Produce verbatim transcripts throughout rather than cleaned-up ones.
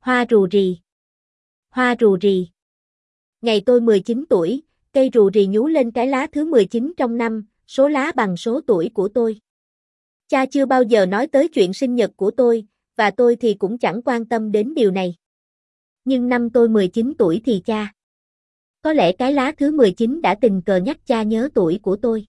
Hoa rù rì. Hoa rù rì. Ngày tôi mười chín tuổi, cây rù rì nhú lên cái lá thứ mười chín trong năm, số lá bằng số tuổi của tôi. Cha chưa bao giờ nói tới chuyện sinh nhật của tôi, và tôi thì cũng chẳng quan tâm đến điều này. Nhưng năm tôi mười chín tuổi thì cha. Có lẽ cái lá thứ mười chín đã tình cờ nhắc cha nhớ tuổi của tôi.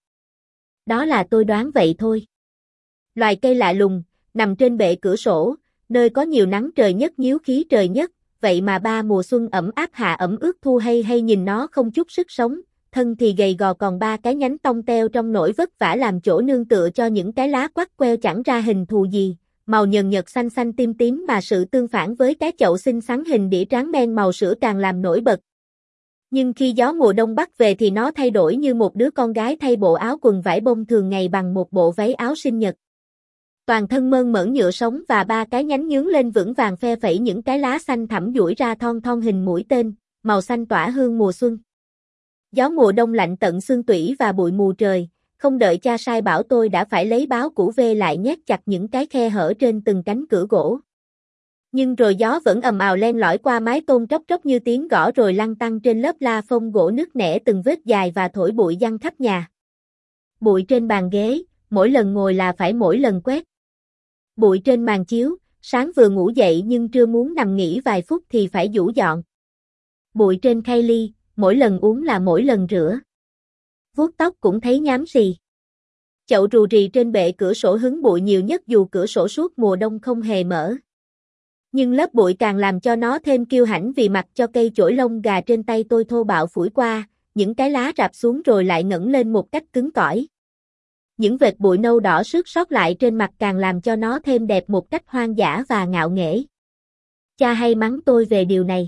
Đó là tôi đoán vậy thôi. Loài cây lạ lùng, nằm trên bệ cửa sổ, nơi có nhiều nắng trời nhất nhíu khí trời nhất, vậy mà ba mùa xuân ẩm áp hạ ẩm ướt thu hay hay nhìn nó không chút sức sống, thân thì gầy gò còn ba cái nhánh tông teo trong nỗi vất vả làm chỗ nương tựa cho những cái lá quắt queo chẳng ra hình thù gì, màu nhờn nhợt xanh xanh tím tím mà sự tương phản với cái chậu xinh xắn hình đĩa tráng men màu sữa càng làm nổi bật. Nhưng khi gió mùa đông bắc về thì nó thay đổi như một đứa con gái thay bộ áo quần vải bông thường ngày bằng một bộ váy áo sinh nhật. Toàn thân mơn mởn nhựa sống và ba cái nhánh nhướng lên vững vàng phe phẩy những cái lá xanh thẳm duỗi ra thon thon hình mũi tên, màu xanh tỏa hương mùa xuân. Gió mùa đông lạnh tận xương tủy và bụi mù trời, không đợi cha sai bảo tôi đã phải lấy báo củ vê lại nhét chặt những cái khe hở trên từng cánh cửa gỗ. Nhưng rồi gió vẫn ầm ào len lỏi qua mái tôn tróc tróc như tiếng gõ rồi lăn tăn trên lớp la phông gỗ nứt nẻ từng vết dài và thổi bụi giăng khắp nhà. Bụi trên bàn ghế, mỗi lần ngồi là phải mỗi lần quét. Bụi trên màn chiếu, sáng vừa ngủ dậy nhưng trưa muốn nằm nghỉ vài phút thì phải giũ dọn. Bụi trên khay ly, mỗi lần uống là mỗi lần rửa. Vuốt tóc cũng thấy nhám xì. Chậu rù rì trên bệ cửa sổ hứng bụi nhiều nhất dù cửa sổ suốt mùa đông không hề mở. Nhưng lớp bụi càng làm cho nó thêm kiêu hãnh vì mặc cho cây chổi lông gà trên tay tôi thô bạo phủi qua, những cái lá rạp xuống rồi lại ngẩng lên một cách cứng cỏi. Những vệt bụi nâu đỏ xước sót lại trên mặt càng làm cho nó thêm đẹp một cách hoang dã và ngạo nghễ. Cha hay mắng tôi về điều này.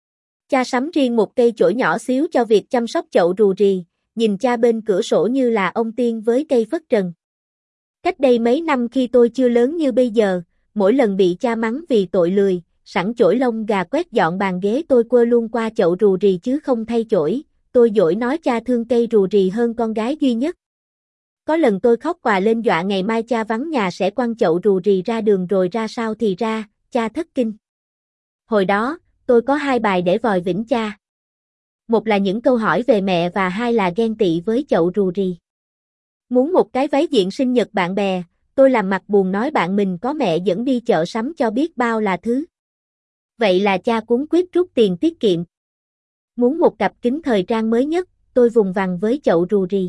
Cha sắm riêng một cây chổi nhỏ xíu cho việc chăm sóc chậu rù rì, nhìn cha bên cửa sổ như là ông tiên với cây phất trần. Cách đây mấy năm khi tôi chưa lớn như bây giờ, mỗi lần bị cha mắng vì tội lười, sẵn chổi lông gà quét dọn bàn ghế tôi quơ luôn qua chậu rù rì chứ không thay chổi, tôi dỗi nói cha thương cây rù rì hơn con gái duy nhất. Có lần tôi khóc òa lên dọa ngày mai cha vắng nhà sẽ quăng chậu rù rì ra đường rồi ra sao thì ra, cha thất kinh. Hồi đó, tôi có hai bài để vòi vĩnh cha. Một là những câu hỏi về mẹ và hai là ghen tị với chậu rù rì. Muốn một cái váy diện sinh nhật bạn bè, tôi làm mặt buồn nói bạn mình có mẹ dẫn đi chợ sắm cho biết bao là thứ. Vậy là cha cuống quýt rút tiền tiết kiệm. Muốn một cặp kính thời trang mới nhất, tôi vùng vằng với chậu rù rì.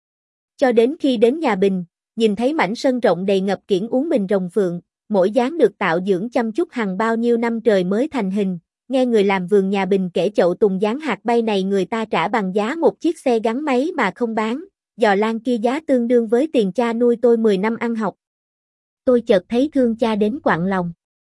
Cho đến khi đến nhà Bình, nhìn thấy mảnh sân rộng đầy ngập kiểng uống bình rồng phượng, mỗi dáng được tạo dưỡng chăm chút hàng bao nhiêu năm trời mới thành hình, nghe người làm vườn nhà Bình kể chậu tùng dáng hạt bay này người ta trả bằng giá một chiếc xe gắn máy mà không bán, giò lan kia giá tương đương với tiền cha nuôi tôi mười năm ăn học. Tôi chợt thấy thương cha đến quặn lòng.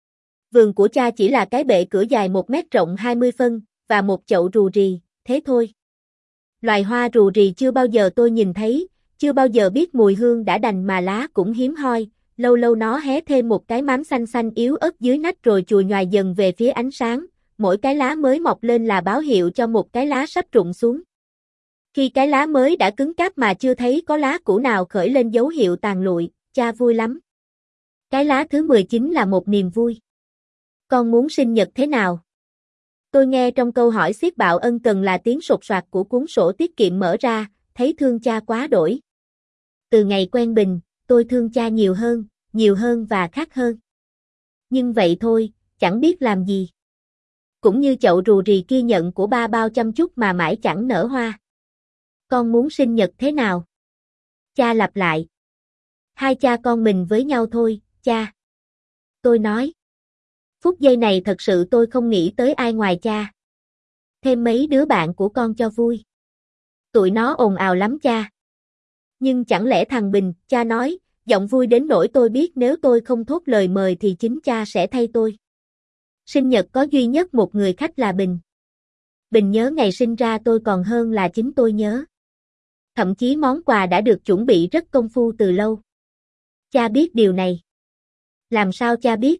Vườn của cha chỉ là cái bệ cửa dài một mét rộng hai mươi phân, và một chậu rù rì, thế thôi. Loài hoa rù rì chưa bao giờ tôi nhìn thấy, chưa bao giờ biết mùi hương đã đành mà lá cũng hiếm hoi, lâu lâu nó hé thêm một cái mám xanh xanh yếu ớt dưới nách rồi chùi nhoài dần về phía ánh sáng, mỗi cái lá mới mọc lên là báo hiệu cho một cái lá sắp rụng xuống. Khi cái lá mới đã cứng cáp mà chưa thấy có lá cũ nào khởi lên dấu hiệu tàn lụi, cha vui lắm. Cái lá thứ mười chín là một niềm vui. Con muốn sinh nhật thế nào? Tôi nghe trong câu hỏi xiết bạo ân cần là tiếng sột soạt của cuốn sổ tiết kiệm mở ra, thấy thương cha quá đổi. Từ ngày quen Bình, tôi thương cha nhiều hơn, nhiều hơn và khác hơn. Nhưng vậy thôi, chẳng biết làm gì. Cũng như chậu rù rì kia nhận của ba bao chăm chút mà mãi chẳng nở hoa. Con muốn sinh nhật thế nào? Cha lặp lại. Hai cha con mình với nhau thôi, cha. Tôi nói. Phút giây này thật sự tôi không nghĩ tới ai ngoài cha. Thêm mấy đứa bạn của con cho vui. Tụi nó ồn ào lắm cha. Nhưng chẳng lẽ thằng Bình, cha nói, giọng vui đến nỗi tôi biết nếu tôi không thốt lời mời thì chính cha sẽ thay tôi. Sinh nhật có duy nhất một người khách là Bình. Bình nhớ ngày sinh ra tôi còn hơn là chính tôi nhớ. Thậm chí món quà đã được chuẩn bị rất công phu từ lâu. Cha biết điều này. Làm sao cha biết?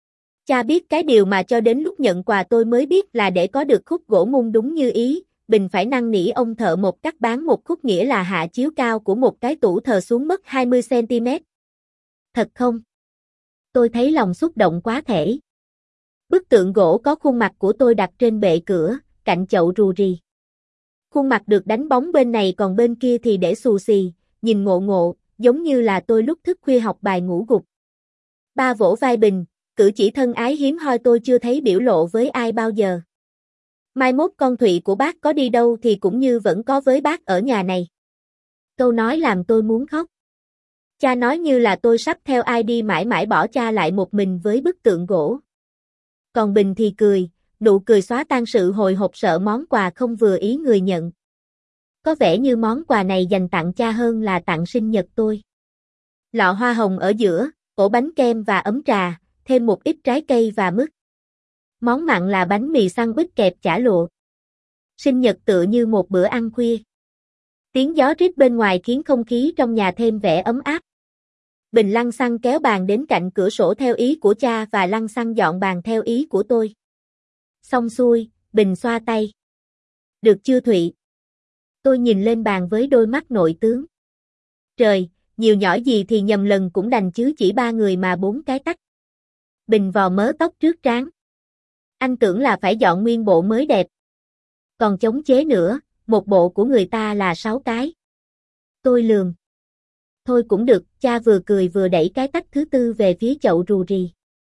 Cha biết cái điều mà cho đến lúc nhận quà tôi mới biết là để có được khúc gỗ mung đúng như ý, Bình phải năn nỉ ông thợ một cắt bán một khúc nghĩa là hạ chiếu cao của một cái tủ thờ xuống mất hai mươi xăng ti mét. Thật không? Tôi thấy lòng xúc động quá thể. Bức tượng gỗ có khuôn mặt của tôi đặt trên bệ cửa, cạnh chậu rù rì. Khuôn mặt được đánh bóng bên này còn bên kia thì để xù xì, nhìn ngộ ngộ, giống như là tôi lúc thức khuya học bài ngủ gục. Ba vỗ vai Bình, cử chỉ thân ái hiếm hoi tôi chưa thấy biểu lộ với ai bao giờ. Mai mốt con Thụy của bác có đi đâu thì cũng như vẫn có với bác ở nhà này. Câu nói làm tôi muốn khóc. Cha nói như là tôi sắp theo ai đi mãi mãi bỏ cha lại một mình với bức tượng gỗ. Còn Bình thì cười, nụ cười xóa tan sự hồi hộp sợ món quà không vừa ý người nhận. Có vẻ như món quà này dành tặng cha hơn là tặng sinh nhật tôi. Lọ hoa hồng ở giữa, ổ bánh kem và ấm trà, thêm một ít trái cây và mứt. Món mặn là bánh mì sandwich kẹp chả lụa. Sinh nhật tựa như một bữa ăn khuya. Tiếng gió rít bên ngoài khiến không khí trong nhà thêm vẻ ấm áp. Bình lăng xăng kéo bàn đến cạnh cửa sổ theo ý của cha và lăng xăng dọn bàn theo ý của tôi. Xong xuôi, Bình xoa tay. Được chưa Thụy? Tôi nhìn lên bàn với đôi mắt nội tướng. Trời, nhiều nhỏ gì thì nhầm lần cũng đành chứ chỉ ba người mà bốn cái tắt. Bình vò mớ tóc trước trán. Anh tưởng là phải dọn nguyên bộ mới đẹp. Còn chống chế nữa, một bộ của người ta là sáu cái. Tôi lườm. Thôi cũng được, cha vừa cười vừa đẩy cái tách thứ tư về phía chậu rù rì.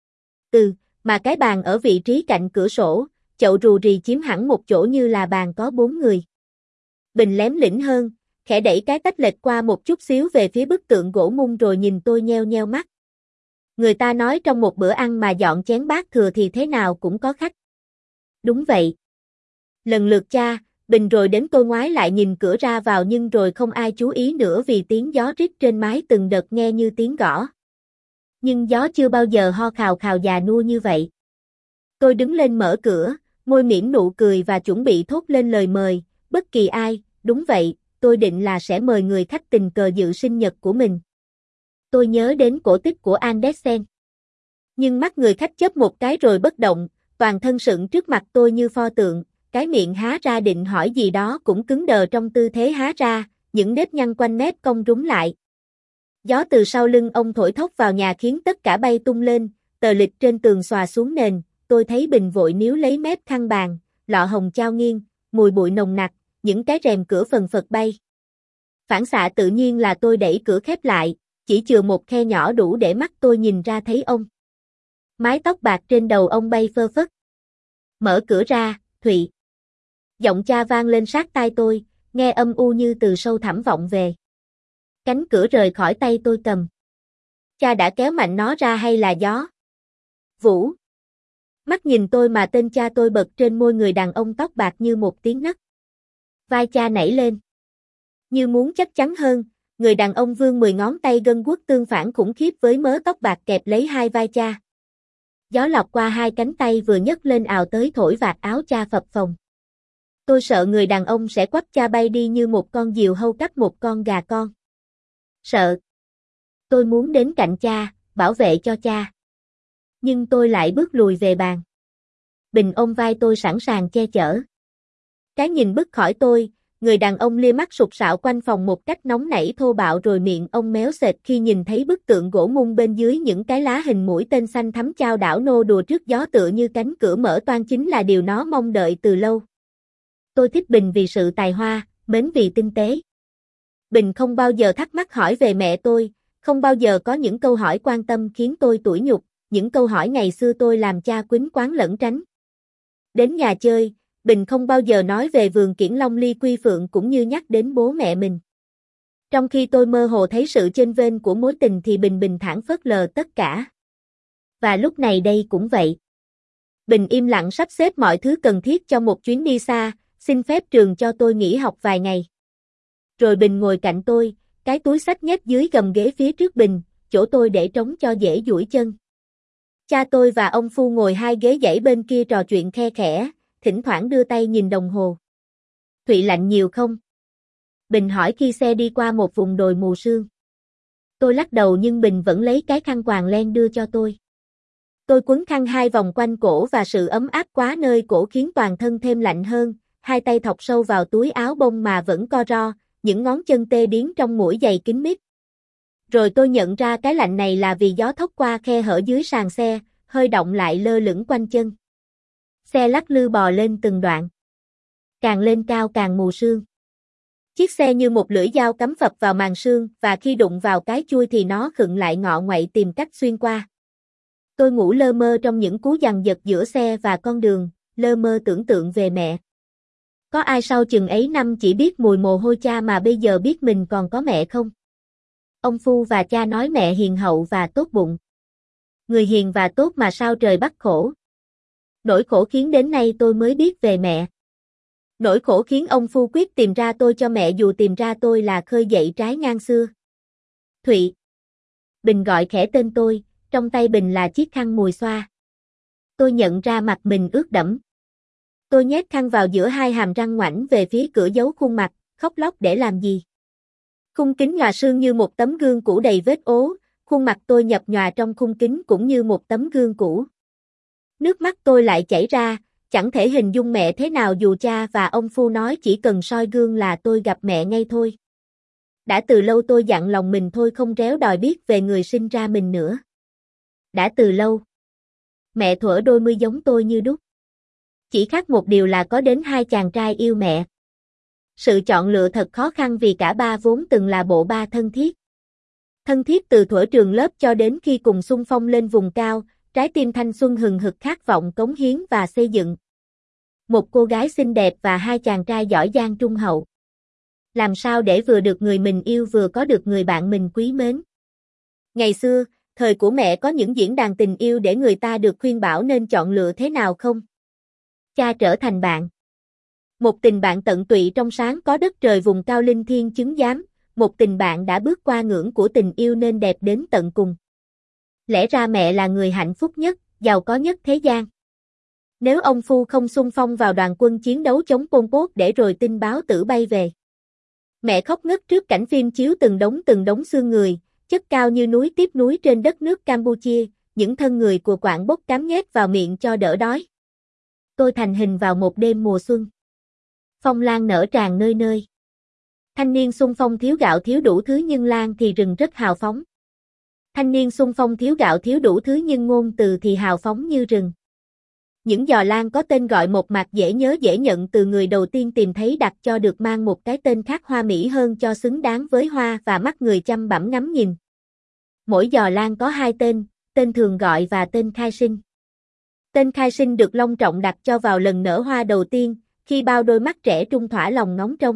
Ừ, mà cái bàn ở vị trí cạnh cửa sổ, chậu rù rì chiếm hẳn một chỗ như là bàn có bốn người. Bình lém lĩnh hơn, khẽ đẩy cái tách lệch qua một chút xíu về phía bức tượng gỗ mung rồi nhìn tôi nheo nheo mắt. Người ta nói trong một bữa ăn mà dọn chén bát thừa thì thế nào cũng có khách. Đúng vậy. Lần lượt cha, Bình rồi đến tôi ngoái lại nhìn cửa ra vào nhưng rồi không ai chú ý nữa vì tiếng gió rít trên mái từng đợt nghe như tiếng gõ. Nhưng gió chưa bao giờ ho khào khào già nua như vậy. Tôi đứng lên mở cửa, môi mỉm nụ cười và chuẩn bị thốt lên lời mời, bất kỳ ai, đúng vậy, tôi định là sẽ mời người khách tình cờ dự sinh nhật của mình. Tôi nhớ đến cổ tích của Andersen. Nhưng mắt người khách chớp một cái rồi bất động, toàn thân sững trước mặt tôi như pho tượng, cái miệng há ra định hỏi gì đó cũng cứng đờ trong tư thế há ra, những nếp nhăn quanh mép cong rúm lại. Gió từ sau lưng ông thổi thốc vào nhà khiến tất cả bay tung lên, tờ lịch trên tường xòa xuống nền, tôi thấy Bình vội níu lấy mép khăn bàn, lọ hồng trao nghiêng, mùi bụi nồng nặc, những cái rèm cửa phần phật bay. Phản xạ tự nhiên là tôi đẩy cửa khép lại, chỉ chừa một khe nhỏ đủ để mắt tôi nhìn ra thấy ông. Mái tóc bạc trên đầu ông bay phơ phất. Mở cửa ra, Thụy. Giọng cha vang lên sát tai tôi, nghe âm u như từ sâu thẳm vọng về. Cánh cửa rời khỏi tay tôi cầm. Cha đã kéo mạnh nó ra hay là gió? Vũ. Mắt nhìn tôi mà tên cha tôi bật trên môi người đàn ông tóc bạc như một tiếng nấc. Vai cha nảy lên. Như muốn chắc chắn hơn, người đàn ông vươn mười ngón tay gân guốc tương phản khủng khiếp với mớ tóc bạc kẹp lấy hai vai cha. Gió lọc qua hai cánh tay vừa nhấc lên ào tới thổi vạt áo cha phập phồng. Tôi sợ người đàn ông sẽ quắp cha bay đi như một con diều hâu cắp một con gà con. Sợ. Tôi muốn đến cạnh cha, bảo vệ cho cha. Nhưng tôi lại bước lùi về bàn. Bình ôm vai tôi sẵn sàng che chở. Cái nhìn bứt khỏi tôi, người đàn ông lia mắt sục sạo quanh phòng một cách nóng nảy thô bạo rồi miệng ông méo sệt khi nhìn thấy bức tượng gỗ mung bên dưới những cái lá hình mũi tên xanh thắm chao đảo nô đùa trước gió tựa như cánh cửa mở toang chính là điều nó mong đợi từ lâu. Tôi thích Bình vì sự tài hoa, mến vì tinh tế. Bình không bao giờ thắc mắc hỏi về mẹ tôi, không bao giờ có những câu hỏi quan tâm khiến tôi tủi nhục, những câu hỏi ngày xưa tôi làm cha quýnh quán lẩn tránh. Đến nhà chơi, Bình không bao giờ nói về vườn kiển long ly quy phượng cũng như nhắc đến bố mẹ mình. Trong khi tôi mơ hồ thấy sự chênh vênh của mối tình thì Bình bình thản phớt lờ tất cả. Và lúc này đây cũng vậy. Bình im lặng sắp xếp mọi thứ cần thiết cho một chuyến đi xa, xin phép trường cho tôi nghỉ học vài ngày. Rồi Bình ngồi cạnh tôi, cái túi xách nhét dưới gầm ghế phía trước Bình, chỗ tôi để trống cho dễ duỗi chân. Cha tôi và ông Phu ngồi hai ghế dãy bên kia trò chuyện khe khẽ, thỉnh thoảng đưa tay nhìn đồng hồ. Thụy lạnh nhiều không? Bình hỏi khi xe đi qua một vùng đồi mù sương. Tôi lắc đầu nhưng Bình vẫn lấy cái khăn quàng len đưa cho tôi. Tôi quấn khăn hai vòng quanh cổ và sự ấm áp quá nơi cổ khiến toàn thân thêm lạnh hơn, hai tay thọc sâu vào túi áo bông mà vẫn co ro, những ngón chân tê điếng trong mũi giày kín mít. Rồi tôi nhận ra cái lạnh này là vì gió thốc qua khe hở dưới sàn xe, hơi động lại lơ lửng quanh chân. Xe lắc lư bò lên từng đoạn. Càng lên cao càng mù sương. Chiếc xe như một lưỡi dao cắm phập vào màn sương và khi đụng vào cái chui thì nó khựng lại ngọ nguậy tìm cách xuyên qua. Tôi ngủ lơ mơ trong những cú giằng giật giữa xe và con đường, lơ mơ tưởng tượng về mẹ. Có ai sau chừng ấy năm chỉ biết mùi mồ hôi cha mà bây giờ biết mình còn có mẹ không? Ông Phu và cha nói mẹ hiền hậu và tốt bụng. Người hiền và tốt mà sao trời bắt khổ. Nỗi khổ khiến đến nay tôi mới biết về mẹ. Nỗi khổ khiến ông Phu quyết tìm ra tôi cho mẹ dù tìm ra tôi là khơi dậy trái ngang xưa. Thụy. Bình gọi khẽ tên tôi, trong tay Bình là chiếc khăn mùi xoa. Tôi nhận ra mặt mình ướt đẫm. Tôi nhét khăn vào giữa hai hàm răng ngoảnh về phía cửa giấu khuôn mặt, khóc lóc để làm gì? Khung kính nhòa sương như một tấm gương cũ đầy vết ố, khuôn mặt tôi nhập nhòa trong khung kính cũng như một tấm gương cũ. Nước mắt tôi lại chảy ra, chẳng thể hình dung mẹ thế nào dù cha và ông Phu nói chỉ cần soi gương là tôi gặp mẹ ngay thôi. Đã từ lâu tôi dặn lòng mình thôi không réo đòi biết về người sinh ra mình nữa. Đã từ lâu. Mẹ thuở đôi mươi giống tôi như đúc. Chỉ khác một điều là có đến hai chàng trai yêu mẹ. Sự chọn lựa thật khó khăn vì cả ba vốn từng là bộ ba thân thiết. Thân thiết từ thuở trường lớp cho đến khi cùng xung phong lên vùng cao, trái tim thanh xuân hừng hực khát vọng cống hiến và xây dựng. Một cô gái xinh đẹp và hai chàng trai giỏi giang trung hậu. Làm sao để vừa được người mình yêu vừa có được người bạn mình quý mến? Ngày xưa, thời của mẹ có những diễn đàn tình yêu để người ta được khuyên bảo nên chọn lựa thế nào không? Cha trở thành bạn. Một tình bạn tận tụy trong sáng có đất trời vùng cao linh thiêng chứng giám, một tình bạn đã bước qua ngưỡng của tình yêu nên đẹp đến tận cùng. Lẽ ra mẹ là người hạnh phúc nhất, giàu có nhất thế gian. Nếu ông Phu không xung phong vào đoàn quân chiến đấu chống Pol Pot để rồi tin báo tử bay về. Mẹ khóc ngất trước cảnh phim chiếu từng đống từng đống xương người, chất cao như núi tiếp núi trên đất nước Campuchia, những thân người của quạng bốc cám nhét vào miệng cho đỡ đói. Tôi thành hình vào một đêm mùa xuân. Phong lan nở tràn nơi nơi. Thanh niên xung phong thiếu gạo thiếu đủ thứ nhưng lan thì rừng rất hào phóng. Thanh niên xung phong thiếu gạo thiếu đủ thứ nhưng ngôn từ thì hào phóng như rừng. Những giò lan có tên gọi một mạc dễ nhớ dễ nhận từ người đầu tiên tìm thấy đặt cho được mang một cái tên khác hoa mỹ hơn cho xứng đáng với hoa và mắt người chăm bẵm ngắm nhìn. Mỗi giò lan có hai tên, tên thường gọi và tên khai sinh. Tên khai sinh được long trọng đặt cho vào lần nở hoa đầu tiên, khi bao đôi mắt trẻ trung thỏa lòng ngóng trông.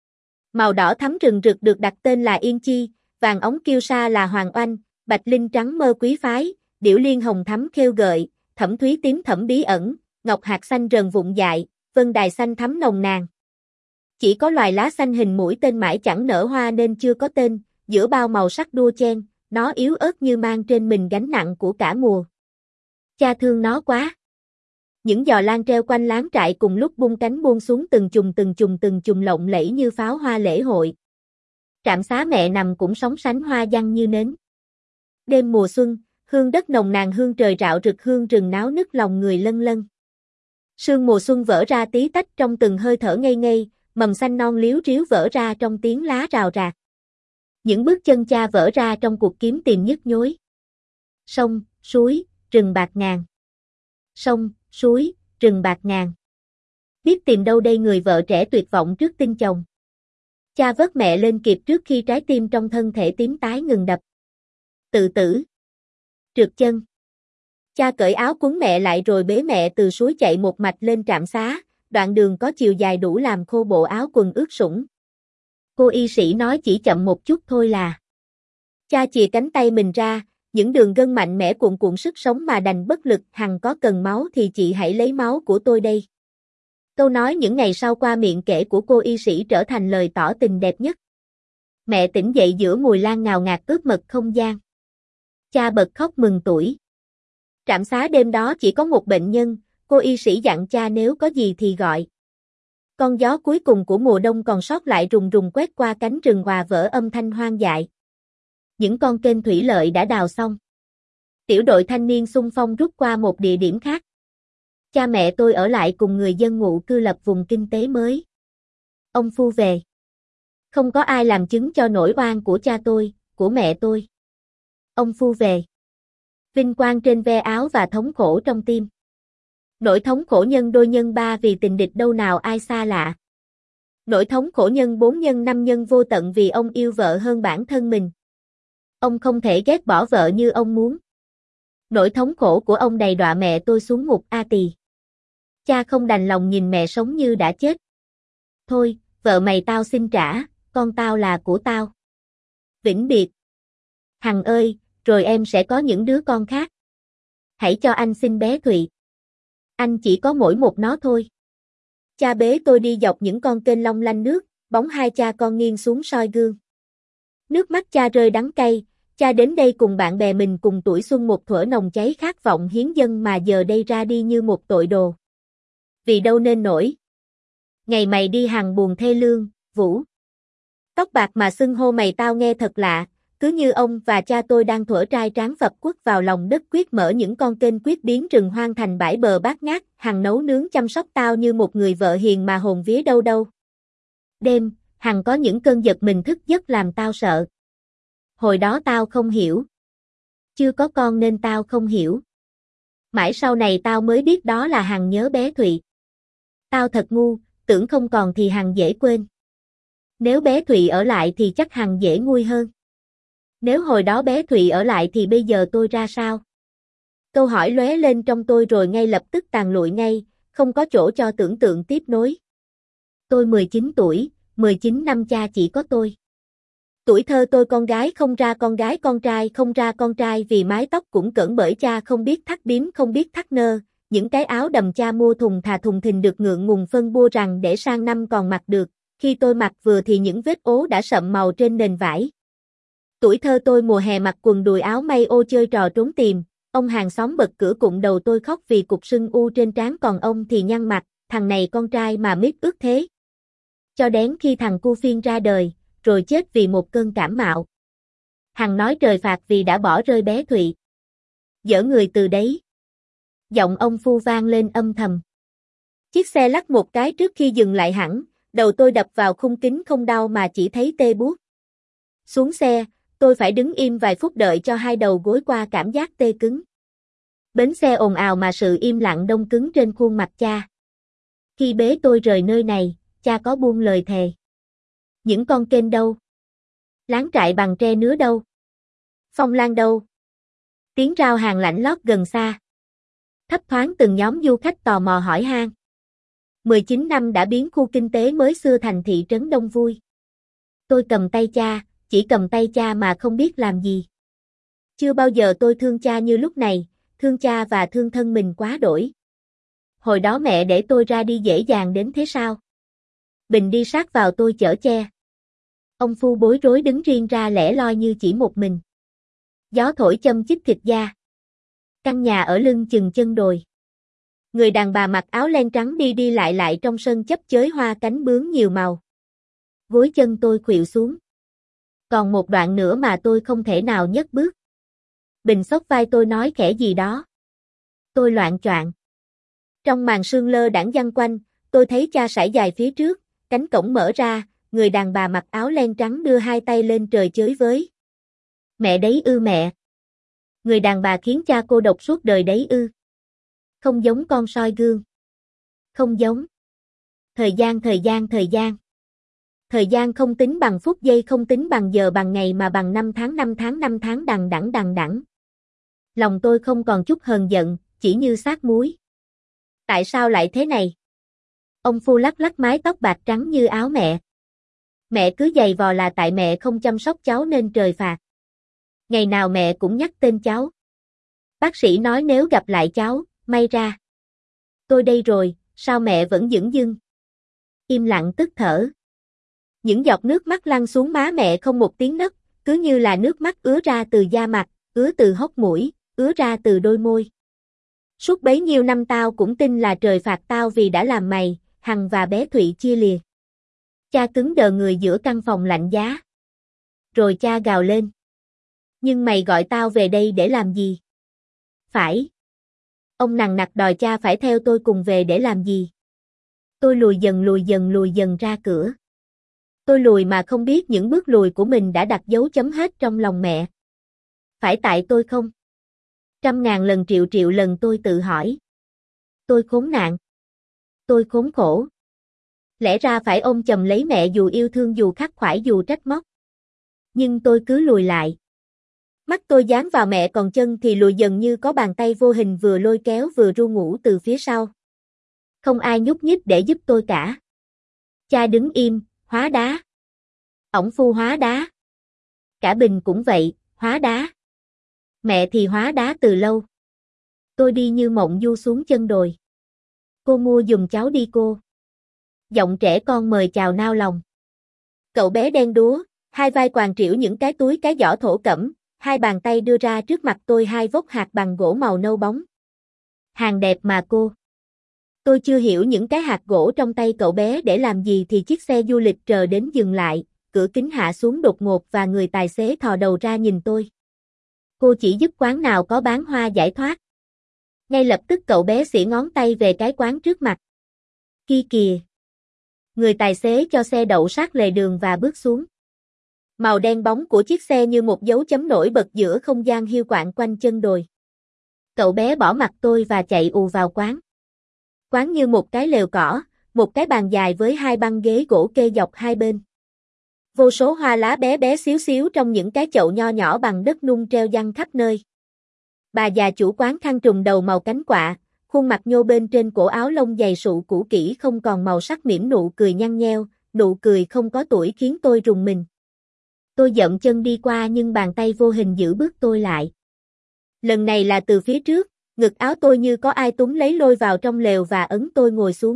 Màu đỏ thắm rừng rực được đặt tên là Yên Chi, vàng ống kiêu sa là Hoàng Oanh, bạch linh trắng mơ quý phái, điểu liên hồng thắm khêu gợi, thẩm thúy tím thẩm bí ẩn, ngọc hạt xanh rờn vụn dại, vân đài xanh thắm nồng nàn. Chỉ có loài lá xanh hình mũi tên mãi chẳng nở hoa nên chưa có tên, giữa bao màu sắc đua chen, nó yếu ớt như mang trên mình gánh nặng của cả mùa. Cha thương nó quá. Những giò lan treo quanh láng trại cùng lúc bung cánh buông xuống từng chùm từng chùm từng chùm lộng lẫy như pháo hoa lễ hội. Trạm xá mẹ nằm cũng sóng sánh hoa giăng như nến. Đêm mùa xuân, hương đất nồng nàn hương trời rạo rực hương rừng náo nức lòng người lân lân. Sương mùa xuân vỡ ra tí tách trong từng hơi thở ngây ngây, mầm xanh non liếu riếu vỡ ra trong tiếng lá rào rạc. Những bước chân cha vỡ ra trong cuộc kiếm tìm nhức nhối. Sông, suối, rừng bạc ngàn. Sông, suối, rừng bạc ngàn. Biết tìm đâu đây người vợ trẻ tuyệt vọng trước tin chồng. Cha vớt mẹ lên kịp trước khi trái tim trong thân thể tím tái ngừng đập. Tự tử. Trượt chân. Cha cởi áo quấn mẹ lại rồi bế mẹ từ suối chạy một mạch lên trạm xá, đoạn đường có chiều dài đủ làm khô bộ áo quần ướt sũng. Cô y sĩ nói chỉ chậm một chút thôi là. Cha chìa cánh tay mình ra, những đường gân mạnh mẽ cuộn cuộn sức sống mà đành bất lực, hằng có cần máu thì chị hãy lấy máu của tôi đây. Câu nói những ngày sau qua miệng kể của cô y sĩ trở thành lời tỏ tình đẹp nhất. Mẹ tỉnh dậy giữa mùi lan ngào ngạt ướt mật không gian. Cha bật khóc mừng tuổi. Trạm xá đêm đó chỉ có một bệnh nhân, cô y sĩ dặn cha nếu có gì thì gọi. Con gió cuối cùng của mùa đông còn sót lại rùng rùng quét qua cánh rừng hòa vỡ âm thanh hoang dại. Những con kênh thủy lợi đã đào xong. Tiểu đội thanh niên xung phong rút qua một địa điểm khác. Cha mẹ tôi ở lại cùng người dân ngụ cư lập vùng kinh tế mới. Ông Phu về. Không có ai làm chứng cho nỗi oan của cha tôi, của mẹ tôi. Ông Phu về. Vinh quang trên ve áo và thống khổ trong tim. Nỗi thống khổ nhân đôi nhân ba vì tình địch đâu nào ai xa lạ. Nỗi thống khổ nhân bốn nhân năm nhân vô tận vì ông yêu vợ hơn bản thân mình. Ông không thể ghét bỏ vợ như ông muốn. Nỗi thống khổ của ông đầy đọa mẹ tôi xuống ngục A Tỳ. Cha không đành lòng nhìn mẹ sống như đã chết. Thôi, vợ mày tao xin trả, con tao là của tao. Vĩnh biệt. Hằng ơi, rồi em sẽ có những đứa con khác. Hãy cho anh xin bé Thụy. Anh chỉ có mỗi một nó thôi. Cha bế tôi đi dọc những con kênh long lanh nước, bóng hai cha con nghiêng xuống soi gương. Nước mắt cha rơi đắng cay, cha đến đây cùng bạn bè mình cùng tuổi xuân một thuở nồng cháy khát vọng hiến dâng mà giờ đây ra đi như một tội đồ. Vì đâu nên nổi. Ngày mày đi hàng buồn thê lương, Vũ. Tóc bạc mà xưng hô mày tao nghe thật lạ, cứ như ông và cha tôi đang thuở trai tráng phập quất vào lòng đất quyết mở những con kênh quyết biến rừng hoang thành bãi bờ bát ngát, Hằng nấu nướng chăm sóc tao như một người vợ hiền mà hồn vía đâu đâu. Đêm, Hằng có những cơn giật mình thức giấc làm tao sợ. Hồi đó tao không hiểu. Chưa có con nên tao không hiểu. Mãi sau này tao mới biết đó là Hằng nhớ bé Thụy. Tao thật ngu, tưởng không còn thì Hằng dễ quên. Nếu bé Thụy ở lại thì chắc Hằng dễ nguôi hơn. Nếu hồi đó bé Thụy ở lại thì bây giờ tôi ra sao? Câu hỏi lóe lên trong tôi rồi ngay lập tức tàn lụi ngay, không có chỗ cho tưởng tượng tiếp nối. Tôi mười chín tuổi, mười chín năm cha chỉ có tôi. Tuổi thơ tôi con gái không ra con gái con trai không ra con trai vì mái tóc cũng cỡn bởi cha không biết thắt bím không biết thắt nơ, những cái áo đầm cha mua thùng thà thùng thình được ngượng ngùng phân bua rằng để sang năm còn mặc được, khi tôi mặc vừa thì những vết ố đã sậm màu trên nền vải. Tuổi thơ tôi mùa hè mặc quần đùi áo may ô chơi trò trốn tìm, ông hàng xóm bật cửa cụng đầu tôi khóc vì cục sưng u trên trán còn ông thì nhăn mặt, thằng này con trai mà miết ước thế. Cho đến khi thằng cu phiên ra đời, rồi chết vì một cơn cảm mạo. Hằng nói trời phạt vì đã bỏ rơi bé Thụy. Dở người từ đấy. Giọng ông Phu vang lên âm thầm. Chiếc xe lắc một cái trước khi dừng lại hẳn, đầu tôi đập vào khung kính không đau mà chỉ thấy tê buốt. Xuống xe, tôi phải đứng im vài phút đợi cho hai đầu gối qua cảm giác tê cứng. Bến xe ồn ào mà sự im lặng đông cứng trên khuôn mặt cha. Khi bế tôi rời nơi này, cha có buông lời thề. Những con kênh đâu? Láng trại bằng tre nứa đâu? Phong lan đâu? Tiếng rao hàng lảnh lót gần xa. Thấp thoáng từng nhóm du khách tò mò hỏi han. mười chín năm đã biến khu kinh tế mới xưa thành thị trấn đông vui. Tôi cầm tay cha, chỉ cầm tay cha mà không biết làm gì. Chưa bao giờ tôi thương cha như lúc này, thương cha và thương thân mình quá đổi. Hồi đó mẹ để tôi ra đi dễ dàng đến thế sao? Bình đi sát vào tôi chở che. Ông Phu bối rối đứng riêng ra lẻ loi như chỉ một mình. Gió thổi châm chích thịt da. Căn nhà ở lưng chừng chân đồi. Người đàn bà mặc áo len trắng đi đi lại lại trong sân chấp chới hoa cánh bướm nhiều màu. Gối chân tôi khuỵu xuống. Còn một đoạn nữa mà tôi không thể nào nhấc bước. Bình xốc vai tôi nói khẽ gì đó. Tôi loạng choạng. Trong màn sương lơ đãng giăng quanh, tôi thấy cha sải dài phía trước, cánh cổng mở ra, người đàn bà mặc áo len trắng đưa hai tay lên trời chới với. Mẹ đấy ư mẹ. Người đàn bà khiến cha cô độc suốt đời đấy ư. Không giống con soi gương. Không giống. Thời gian thời gian thời gian. Thời gian không tính bằng phút giây không tính bằng giờ bằng ngày mà bằng năm tháng năm tháng năm tháng đằng đẵng đằng đẵng. Lòng tôi không còn chút hờn giận, chỉ như xác muối. Tại sao lại thế này? Ông Phu lắc lắc mái tóc bạc trắng như áo mẹ. Mẹ cứ giày vò là tại mẹ không chăm sóc cháu nên trời phạt. Ngày nào mẹ cũng nhắc tên cháu. Bác sĩ nói nếu gặp lại cháu, may ra. Tôi đây rồi, sao mẹ vẫn dửng dưng? Im lặng tức thở. Những giọt nước mắt lăn xuống má mẹ không một tiếng nấc, cứ như là nước mắt ứa ra từ da mặt, ứa từ hốc mũi, ứa ra từ đôi môi. Suốt bấy nhiêu năm tao cũng tin là trời phạt tao vì đã làm mày, Hằng và bé Thụy chia lìa. Cha cứng đờ người giữa căn phòng lạnh giá. Rồi cha gào lên. Nhưng mày gọi tao về đây để làm gì? Phải. Ông nằng nặc đòi cha phải theo tôi cùng về để làm gì? Tôi lùi dần lùi dần lùi dần ra cửa. Tôi lùi mà không biết những bước lùi của mình đã đặt dấu chấm hết trong lòng mẹ. Phải tại tôi không? Trăm ngàn lần triệu triệu lần tôi tự hỏi. Tôi khốn nạn. Tôi khốn khổ. Lẽ ra phải ôm chầm lấy mẹ dù yêu thương dù khắc khoải dù trách móc. Nhưng tôi cứ lùi lại. Mắt tôi dán vào mẹ còn chân thì lùi dần như có bàn tay vô hình vừa lôi kéo vừa ru ngủ từ phía sau. Không ai nhúc nhích để giúp tôi cả. Cha đứng im, hóa đá. Ổng phu hóa đá. Cả Bình cũng vậy, hóa đá. Mẹ thì hóa đá từ lâu. Tôi đi như mộng du xuống chân đồi. Cô mua giùm cháu đi cô. Giọng trẻ con mời chào nao lòng. Cậu bé đen đúa, hai vai quàng trĩu những cái túi cái giỏ thổ cẩm, hai bàn tay đưa ra trước mặt tôi hai vốc hạt bằng gỗ màu nâu bóng. Hàng đẹp mà cô. Tôi chưa hiểu những cái hạt gỗ trong tay cậu bé để làm gì thì chiếc xe du lịch chờ đến dừng lại, cửa kính hạ xuống đột ngột và người tài xế thò đầu ra nhìn tôi. Cô chỉ giúp quán nào có bán hoa giải thoát. Ngay lập tức cậu bé xỉ ngón tay về cái quán trước mặt. Kia kìa. Người tài xế cho xe đậu sát lề đường và bước xuống. Màu đen bóng của chiếc xe như một dấu chấm nổi bật giữa không gian hiu quạnh quanh chân đồi. Cậu bé bỏ mặc tôi và chạy ù vào quán. Quán như một cái lều cỏ, một cái bàn dài với hai băng ghế gỗ kê dọc hai bên. Vô số hoa lá bé bé xíu xíu trong những cái chậu nho nhỏ bằng đất nung treo giăng khắp nơi. Bà già chủ quán khăn trùm đầu màu cánh quạ, khuôn mặt nhô bên trên cổ áo lông dày sụ cũ kỹ không còn màu sắc mỉm nụ cười nhăn nheo, nụ cười không có tuổi khiến tôi rùng mình. Tôi dậm chân đi qua nhưng bàn tay vô hình giữ bước tôi lại. Lần này là từ phía trước, ngực áo tôi như có ai túm lấy lôi vào trong lều và ấn tôi ngồi xuống.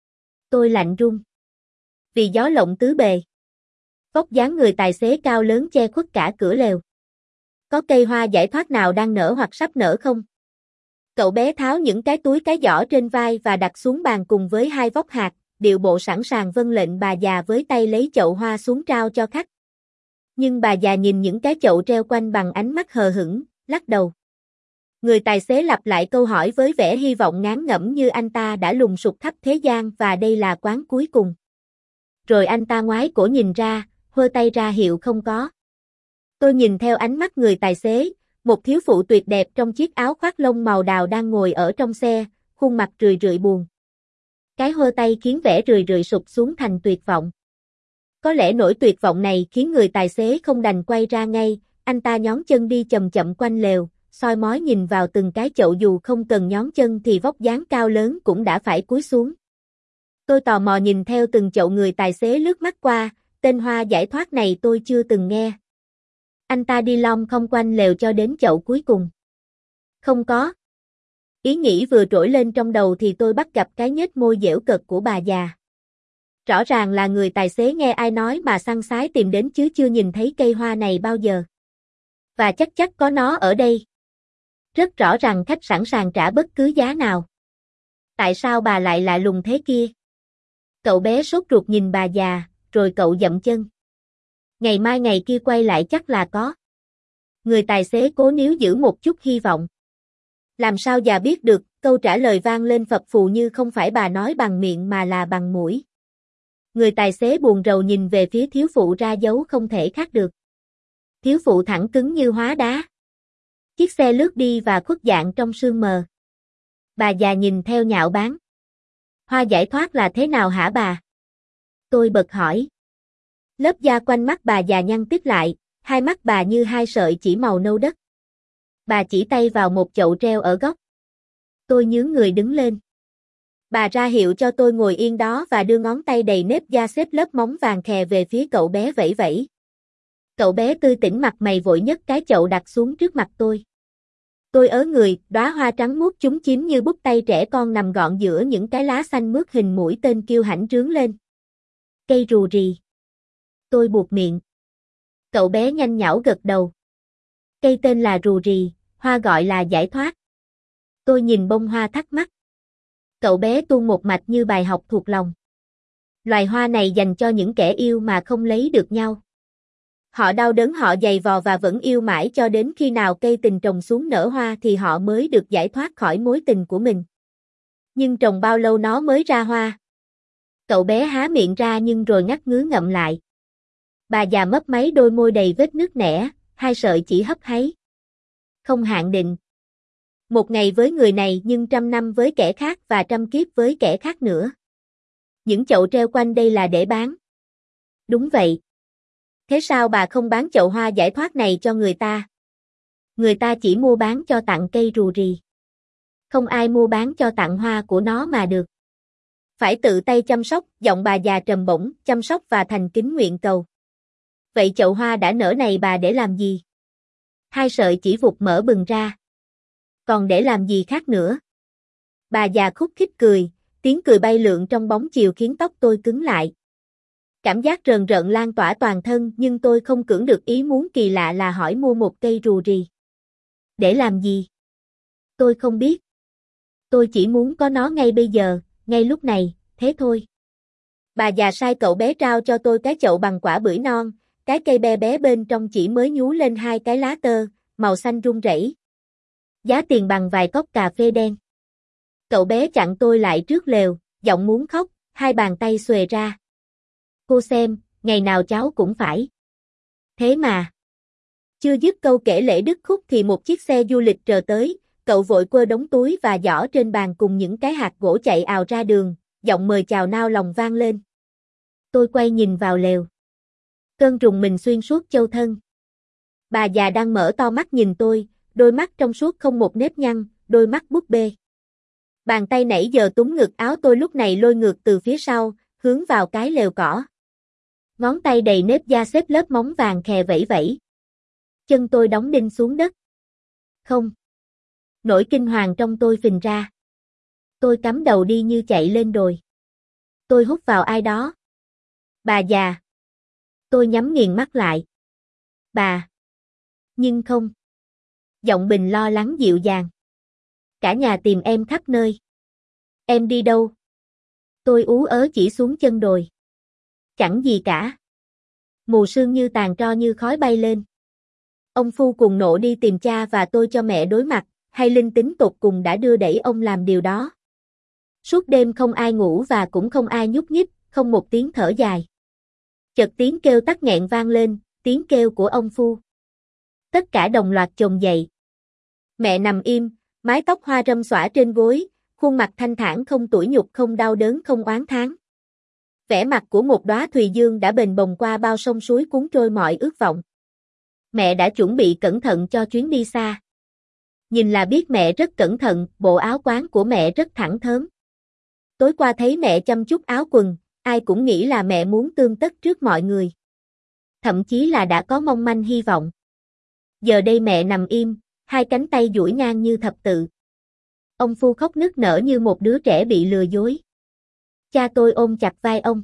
Tôi lạnh run. Vì gió lộng tứ bề. Vóc dáng người tài xế cao lớn che khuất cả cửa lều. Có cây hoa giải thoát nào đang nở hoặc sắp nở không? Cậu bé tháo những cái túi cái giỏ trên vai và đặt xuống bàn cùng với hai vốc hạt, điệu bộ sẵn sàng vâng lệnh bà già với tay lấy chậu hoa xuống trao cho khách. Nhưng bà già nhìn những cái chậu treo quanh bằng ánh mắt hờ hững, lắc đầu. Người tài xế lặp lại câu hỏi với vẻ hy vọng ngán ngẩm như anh ta đã lùng sục khắp thế gian và đây là quán cuối cùng. Rồi anh ta ngoái cổ nhìn ra, hơ tay ra hiệu không có. Tôi nhìn theo ánh mắt người tài xế, một thiếu phụ tuyệt đẹp trong chiếc áo khoác lông màu đào đang ngồi ở trong xe, khuôn mặt rười rượi buồn. Cái hơ tay khiến vẻ rười rượi sụp xuống thành tuyệt vọng. Có lẽ nỗi tuyệt vọng này khiến người tài xế không đành quay ra ngay, anh ta nhón chân đi chậm chậm quanh lều, soi mói nhìn vào từng cái chậu dù không cần nhón chân thì vóc dáng cao lớn cũng đã phải cúi xuống. Tôi tò mò nhìn theo từng chậu người tài xế lướt mắt qua, tên hoa giải thoát này tôi chưa từng nghe. Anh ta đi lom không quanh lều cho đến chậu cuối cùng. Không có. Ý nghĩ vừa trỗi lên trong đầu thì tôi bắt gặp cái nhếch môi dễu cợt của bà già. Rõ ràng là người tài xế nghe ai nói mà săn sái tìm đến chứ chưa nhìn thấy cây hoa này bao giờ. Và chắc chắc có nó ở đây. Rất rõ ràng khách sẵn sàng trả bất cứ giá nào. Tại sao bà lại lạ lùng thế kia? Cậu bé sốt ruột nhìn bà già, rồi cậu dậm chân. Ngày mai ngày kia quay lại chắc là có. Người tài xế cố níu giữ một chút hy vọng. Làm sao già biết được, câu trả lời vang lên phập phù như không phải bà nói bằng miệng mà là bằng mũi. Người tài xế buồn rầu nhìn về phía thiếu phụ ra dấu không thể khác được. Thiếu phụ thẳng cứng như hóa đá. Chiếc xe lướt đi và khuất dạng trong sương mờ. Bà già nhìn theo nhạo báng. Hoa giải thoát là thế nào hả bà? Tôi bật hỏi. Lớp da quanh mắt bà già nhăn tít lại, hai mắt bà như hai sợi chỉ màu nâu đất. Bà chỉ tay vào một chậu treo ở góc. Tôi nhướng người đứng lên. Bà ra hiệu cho tôi ngồi yên đó và đưa ngón tay đầy nếp da xếp lớp móng vàng khè về phía cậu bé vẫy vẫy. Cậu bé tươi tỉnh mặt mày vội nhấc cái chậu đặt xuống trước mặt tôi. Tôi ớ người, đóa hoa trắng muốt chúm chím như búp tay trẻ con nằm gọn giữa những cái lá xanh mướt hình mũi tên kiêu hãnh trướng lên. Cây rù rì. Tôi buột miệng. Cậu bé nhanh nhảu gật đầu. Cây tên là rù rì, hoa gọi là giải thoát. Tôi nhìn bông hoa thắc mắc. Cậu bé tuôn một mạch như bài học thuộc lòng. Loài hoa này dành cho những kẻ yêu mà không lấy được nhau. Họ đau đớn họ giày vò và vẫn yêu mãi cho đến khi nào cây tình trồng xuống nở hoa thì họ mới được giải thoát khỏi mối tình của mình. Nhưng trồng bao lâu nó mới ra hoa? Cậu bé há miệng ra nhưng rồi ngắt ngứ ngậm lại. Bà già mấp máy đôi môi đầy vết nứt nẻ, hai sợi chỉ hấp háy. Không hạn định. Một ngày với người này nhưng trăm năm với kẻ khác và trăm kiếp với kẻ khác nữa. Những chậu treo quanh đây là để bán. Đúng vậy. Thế sao bà không bán chậu hoa giải thoát này cho người ta? Người ta chỉ mua bán cho tặng cây rù rì. Không ai mua bán cho tặng hoa của nó mà được. Phải tự tay chăm sóc, giọng bà già trầm bổng, chăm sóc và thành kính nguyện cầu. Vậy chậu hoa đã nở này bà để làm gì? Hai sợi chỉ vụt mở bừng ra. Còn để làm gì khác nữa? Bà già khúc khích cười, tiếng cười bay lượn trong bóng chiều khiến tóc tôi cứng lại. Cảm giác rờn rợn lan tỏa toàn thân nhưng tôi không cưỡng được ý muốn kỳ lạ là hỏi mua một cây rù rì. Để làm gì? Tôi không biết. Tôi chỉ muốn có nó ngay bây giờ, ngay lúc này, thế thôi. Bà già sai cậu bé trao cho tôi cái chậu bằng quả bưởi non, cái cây be bé bên trong chỉ mới nhú lên hai cái lá tơ, màu xanh run rẩy. Giá tiền bằng vài cốc cà phê đen. Cậu bé chặn tôi lại trước lều, giọng muốn khóc, hai bàn tay xuề ra. Cô xem, ngày nào cháu cũng phải. Thế mà. Chưa dứt câu kể lễ Đức Khúc thì một chiếc xe du lịch chờ tới, cậu vội quơ đống túi và giỏ trên bàn cùng những cái hạt gỗ chạy ào ra đường, giọng mời chào nao lòng vang lên. Tôi quay nhìn vào lều. Cơn rùng mình xuyên suốt châu thân. Bà già đang mở to mắt nhìn tôi, đôi mắt trong suốt không một nếp nhăn, đôi mắt búp bê. Bàn tay nãy giờ túm ngực áo tôi lúc này lôi ngược từ phía sau, hướng vào cái lều cỏ. Ngón tay đầy nếp da xếp lớp móng vàng khè vẫy vẫy. Chân tôi đóng đinh xuống đất. Không. Nỗi kinh hoàng trong tôi phình ra. Tôi cắm đầu đi như chạy lên đồi. Tôi hút vào ai đó. Bà già. Tôi nhắm nghiền mắt lại. Bà. Nhưng không. Giọng Bình lo lắng dịu dàng. Cả nhà tìm em khắp nơi. Em đi đâu? Tôi ú ớ chỉ xuống chân đồi. Chẳng gì cả. Mù sương như tàn tro như khói bay lên. Ông Phu cùng nộ đi tìm cha và tôi cho mẹ đối mặt, hay linh tính tột cùng đã đưa đẩy ông làm điều đó. Suốt đêm không ai ngủ và cũng không ai nhúc nhích, không một tiếng thở dài. Chợt tiếng kêu tắc nghẹn vang lên, tiếng kêu của ông Phu. Tất cả đồng loạt chồm dậy. Mẹ nằm im, mái tóc hoa râm xõa trên gối, khuôn mặt thanh thản không tủi nhục không đau đớn không oán thán. Vẻ mặt của một đóa thùy dương đã bềnh bồng qua bao sông suối cuốn trôi mọi ước vọng. Mẹ đã chuẩn bị cẩn thận cho chuyến đi xa. Nhìn là biết mẹ rất cẩn thận, bộ áo quán của mẹ rất thẳng thớm. Tối qua thấy mẹ chăm chút áo quần, ai cũng nghĩ là mẹ muốn tươm tất trước mọi người. Thậm chí là đã có mong manh hy vọng. Giờ đây mẹ nằm im, hai cánh tay duỗi ngang như thập tự. Ông Phu khóc nức nở như một đứa trẻ bị lừa dối. Cha tôi ôm chặt vai ông.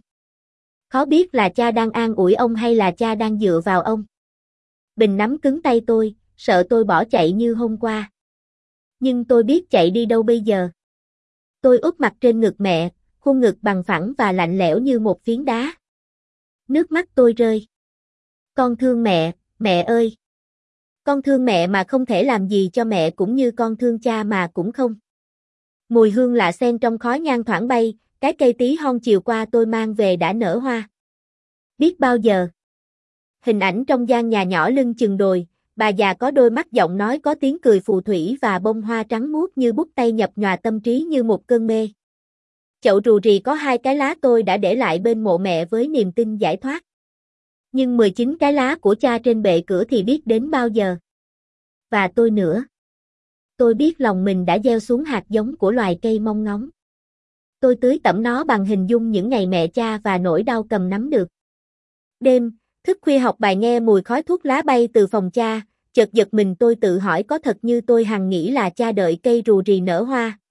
Khó biết là cha đang an ủi ông hay là cha đang dựa vào ông. Bình nắm cứng tay tôi, sợ tôi bỏ chạy như hôm qua. Nhưng tôi biết chạy đi đâu bây giờ. Tôi úp mặt trên ngực mẹ, khuôn ngực bằng phẳng và lạnh lẽo như một phiến đá. Nước mắt tôi rơi. Con thương mẹ, mẹ ơi. Con thương mẹ mà không thể làm gì cho mẹ cũng như con thương cha mà cũng không. Mùi hương lạ xen trong khói nhang thoảng bay, cái cây tí hon chiều qua tôi mang về đã nở hoa. Biết bao giờ. Hình ảnh trong gian nhà nhỏ lưng chừng đồi, bà già có đôi mắt giọng nói có tiếng cười phù thủy và bông hoa trắng muốt như bút tay nhập nhòa tâm trí như một cơn mê. Chậu rù rì có hai cái lá tôi đã để lại bên mộ mẹ với niềm tin giải thoát. Nhưng mười chín cái lá của cha trên bệ cửa thì biết đến bao giờ. Và tôi nữa. Tôi biết lòng mình đã gieo xuống hạt giống của loài cây mong ngóng. Tôi tưới tẩm nó bằng hình dung những ngày mẹ cha và nỗi đau cầm nắm được. Đêm, thức khuya học bài nghe mùi khói thuốc lá bay từ phòng cha, chợt giật mình tôi tự hỏi có thật như tôi hằng nghĩ là cha đợi cây rù rì nở hoa,